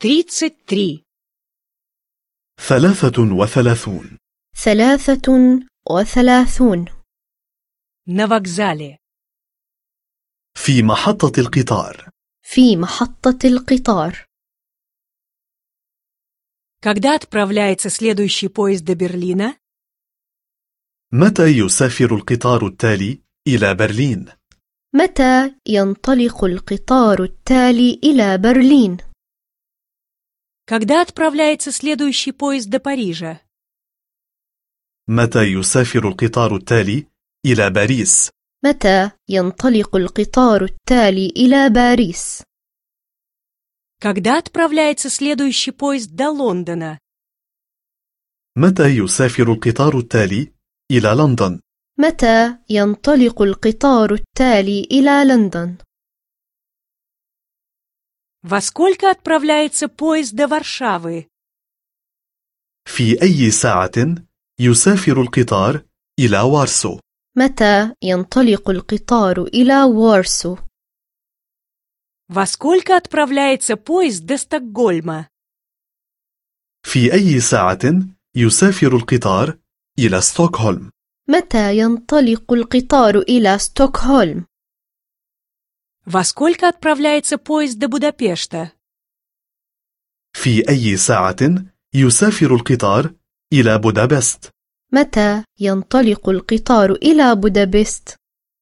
33. 33. 33. На вокзале. في محطة القطار. في محطة القطار. Когда отправляется следующий поезд до Берлина? متى يسافر القطار التالي إلى برلين؟ متى ينطلق القطار التالي إلى برلين؟ Когда отправляется следующий поезд до Парижа? متى يسافر القطار التالي إلى باريس؟ متى ينطلق القطار التالي إلى باريس؟ Когда отправляется следующий поезд до Лондона? متى يسافر القطار التالي إلى لندن؟ متى ينطلق القطار التالي إلى لندن؟ Во сколько отправляется поезд до Варшавы? في أي ساعة يسافر القطار إلى وارسو؟ متى ينطلق القطار إلى وارسو؟ Во сколько отправляется поезд до Стокгольма? في أي ساعة يسافر القطار إلى ستوكهولم؟ متى ينطلق القطار إلى ستوكهولم؟ Во сколько отправляется поезд до Будапешта? في أي ساعة يسافر القطار إلى بودابست؟ متى ينطلق القطار إلى بودابست؟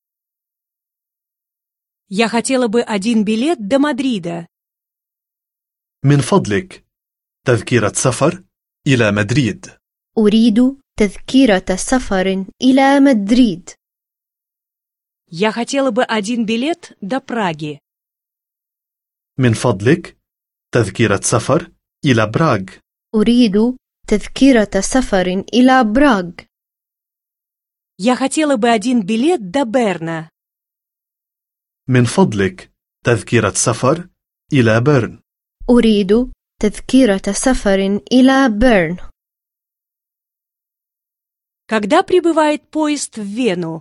Я хотела бы один билет до Мадрида. من فضلك تذكرة سفر إلى مدريد. أريد تذكرة سفر إلى مدريد. Я хотела бы один билет до Праги. من فضلك تذكرة سفر إلى براغ. أريد تذكرة سفر إلى براغ. Я хотела бы один билет до Берна. من فضلك تذكرة سفر إلى بيرن. أريد تذكرة سفر إلى بيرن. Когда прибывает поезд в Вену?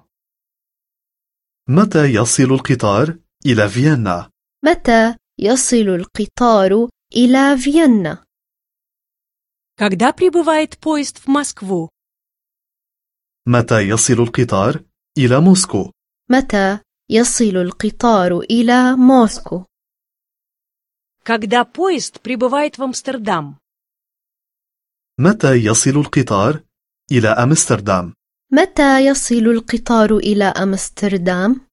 متى يصل القطار إلى فيينا؟ متى يصل القطار إلى فيينا؟ Когда прибывает поезд в Москву? متى يصل القطار إلى موسكو؟ متى يصل القطار إلى موسكو؟ Когда поезд прибывает в Амстердам? متى يصل القطار إلى أمستردام؟ متى يصل القطار إلى أمستردام؟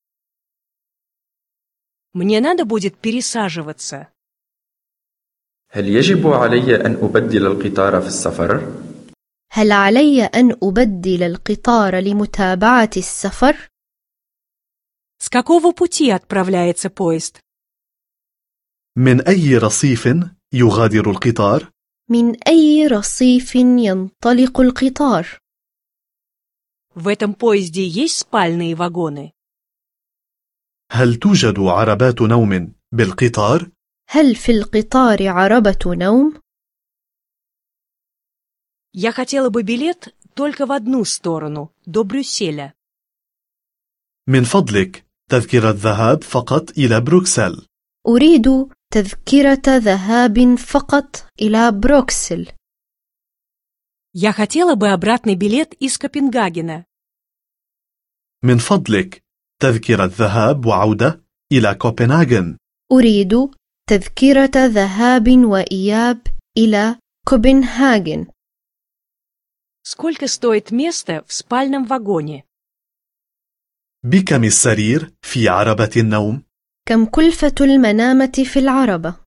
Мне надо будет пересаживаться. هل يجب علي أن أبدل القطار في السفر؟ هل علي أن أبدل القطار لمتابعة السفر؟ С какого пути отправляется поезд? من أي رصيف يغادر القطار؟ من أي رصيف ينطلق القطار؟ В этом поезде есть спальные вагоны? هل توجد عربات نوم بالقطار؟ هل في القطار عربة نوم؟ Я хотела бы билет только в одну сторону, до Брюсселя. من فضلك تذكرة ذهاب فقط إلى بروكسل. أريد تذكرة ذهاب فقط إلى بروكسل. Я хотела бы обратный билет из Копенгагена. من فضلك تذكرة ذهاب وعودة إلى كوبنهاغن. أريد تذكرة ذهاب وإياب إلى كوبنهاغن. Сколько стоит место в спальном вагоне? بكم السرير في عربة النوم؟ كم كلفة المنامة في العربة؟